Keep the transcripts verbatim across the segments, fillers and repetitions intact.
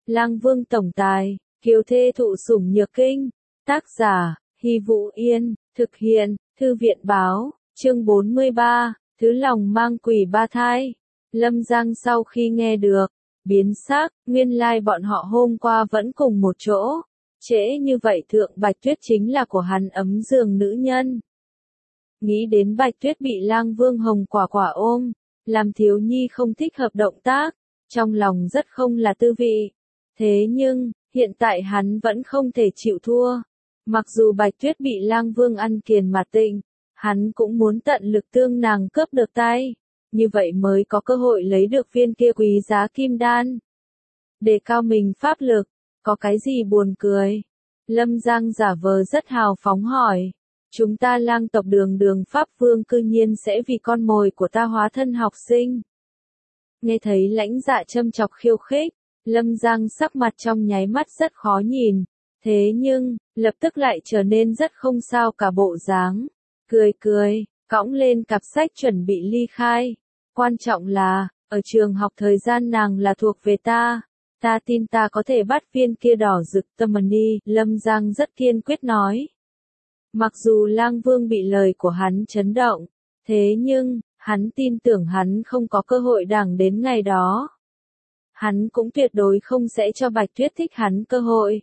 Lang Vương tổng tài, kiều thê thụ sủng nhược kinh. Tác giả, Hy Vũ Yên, thực hiện, Thư viện báo, chương bốn mươi ba, thứ lòng mang quỷ ba thai. Lâm Giang sau khi nghe được, biến sắc, nguyên lai bọn họ hôm qua vẫn cùng một chỗ. Trễ như vậy Thượng Bạch Tuyết chính là của hắn ấm giường nữ nhân. Nghĩ đến Bạch Tuyết bị Lang Vương hồng quả quả ôm, làm thiếu nhi không thích hợp động tác, trong lòng rất không là tư vị. Thế nhưng, hiện tại hắn vẫn không thể chịu thua. Mặc dù Bạch Tuyết bị Lang Vương ăn kiền mà tịnh, hắn cũng muốn tận lực tương nàng cướp được tay, như vậy mới có cơ hội lấy được viên kia quý giá kim đan. Đề cao mình pháp lực, có cái gì buồn cười? Lâm Giang giả vờ rất hào phóng hỏi. Chúng ta Lang tộc Đường Đường Pháp Vương cư nhiên sẽ vì con mồi của ta hóa thân học sinh. Nghe thấy Lãnh Dạ châm chọc khiêu khích, Lâm Giang sắc mặt trong nháy mắt rất khó nhìn, thế nhưng, lập tức lại trở nên rất không sao cả bộ dáng. Cười cười, cõng lên cặp sách chuẩn bị ly khai. Quan trọng là, ở trường học thời gian nàng là thuộc về ta. Ta tin ta có thể bắt viên kia đỏ rực tâm ni, Lâm Giang rất kiên quyết nói. Mặc dù Lang Vương bị lời của hắn chấn động, thế nhưng, hắn tin tưởng hắn không có cơ hội đằng đến ngày đó. Hắn cũng tuyệt đối không sẽ cho Bạch Tuyết thích hắn cơ hội.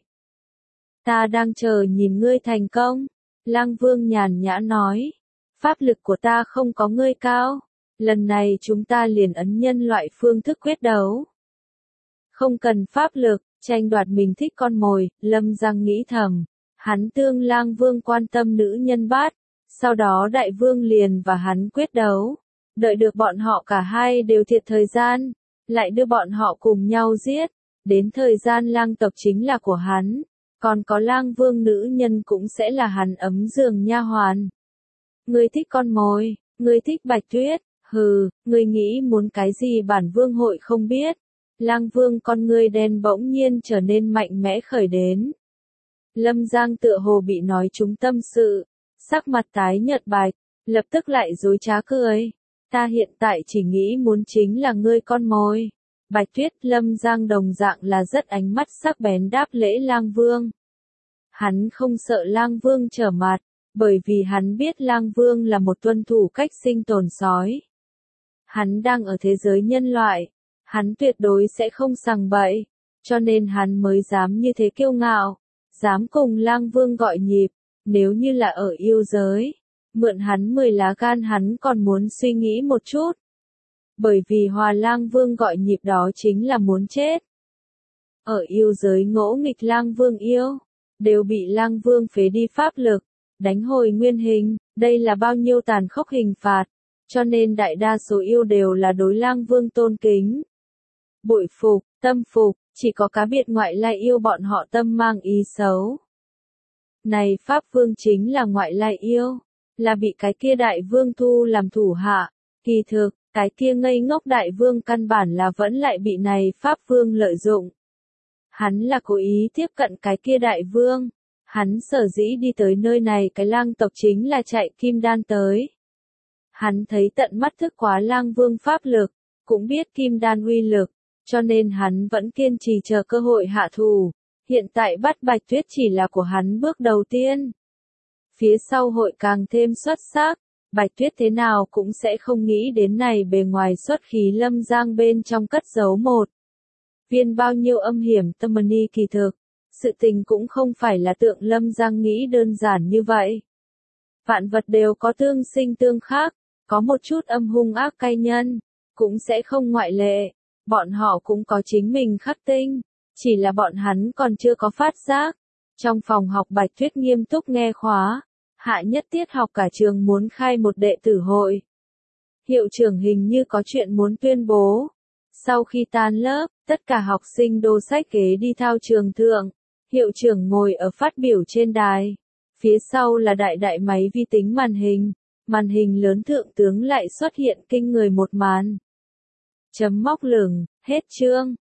Ta đang chờ nhìn ngươi thành công, Lang Vương nhàn nhã nói. Pháp lực của ta không có ngươi cao, lần này chúng ta liền ấn nhân loại phương thức quyết đấu. Không cần pháp lực, tranh đoạt mình thích con mồi, Lâm Giang nghĩ thầm. Hắn tương Lang Vương quan tâm nữ nhân bát, sau đó Đại Vương liền và hắn quyết đấu. Đợi được bọn họ cả hai đều thiệt thời gian, lại đưa bọn họ cùng nhau giết. Đến thời gian Lang tộc chính là của hắn, còn có Lang Vương nữ nhân cũng sẽ là hắn ấm giường nha hoàn. Ngươi thích con mồi, ngươi thích Bạch Tuyết, hừ, ngươi nghĩ muốn cái gì bản Vương hội không biết. Lang Vương con ngươi đen bỗng nhiên trở nên mạnh mẽ khởi đến. Lâm Giang tựa hồ bị nói trúng tâm sự, sắc mặt tái nhợt bạch, lập tức lại dối trá cười. Ta hiện tại chỉ nghĩ muốn chính là ngươi con mồi. Bạch Tuyết. Lâm Giang đồng dạng là rất ánh mắt sắc bén đáp lễ Lang Vương. Hắn không sợ Lang Vương trở mặt, bởi vì hắn biết Lang Vương là một tuân thủ cách sinh tồn sói. Hắn đang ở thế giới nhân loại, hắn tuyệt đối sẽ không sằng bậy, cho nên hắn mới dám như thế kiêu ngạo, dám cùng Lang Vương gọi nhịp. Nếu như là ở yêu giới, mượn hắn mười lá gan hắn còn muốn suy nghĩ một chút. Bởi vì hòa Lang Vương gọi nhịp đó chính là muốn chết. Ở yêu giới ngỗ nghịch Lang Vương yêu, đều bị Lang Vương phế đi pháp lực, đánh hồi nguyên hình, đây là bao nhiêu tàn khốc hình phạt, cho nên đại đa số yêu đều là đối Lang Vương tôn kính. Bội phục, tâm phục, chỉ có cá biệt ngoại lai yêu bọn họ tâm mang ý xấu. Này Pháp Vương chính là ngoại lai yêu, là bị cái kia Đại Vương thu làm thủ hạ, kỳ thực, cái kia ngây ngốc Đại Vương căn bản là vẫn lại bị này Pháp Vương lợi dụng. Hắn là cố ý tiếp cận cái kia Đại Vương, hắn sở dĩ đi tới nơi này cái Lang tộc chính là chạy kim đan tới. Hắn thấy tận mắt thức quá Lang Vương pháp lực, cũng biết kim đan uy lực, cho nên hắn vẫn kiên trì chờ cơ hội hạ thủ. Hiện tại bắt Bạch Tuyết chỉ là của hắn bước đầu tiên. Phía sau hội càng thêm xuất sắc, Bạch Tuyết thế nào cũng sẽ không nghĩ đến này bề ngoài xuất khí Lâm Giang bên trong cất giấu một viên bao nhiêu âm hiểm tâm ni kỳ thực. Sự tình cũng không phải là tượng Lâm Giang nghĩ đơn giản như vậy. Vạn vật đều có tương sinh tương khắc, có một chút âm hung ác cay nhân, cũng sẽ không ngoại lệ. Bọn họ cũng có chính mình khắc tinh, chỉ là bọn hắn còn chưa có phát giác. Trong phòng học Bạch Tuyết nghiêm túc nghe khóa, hạ nhất tiết học cả trường muốn khai một đệ tử hội. Hiệu trưởng hình như có chuyện muốn tuyên bố. Sau khi tan lớp, tất cả học sinh đô sách ghế đi thao trường thượng. Hiệu trưởng ngồi ở phát biểu trên đài. Phía sau là đại đại máy vi tính màn hình. Màn hình lớn thượng tướng lại xuất hiện kinh người một màn. Chấm móc lửng, hết chương.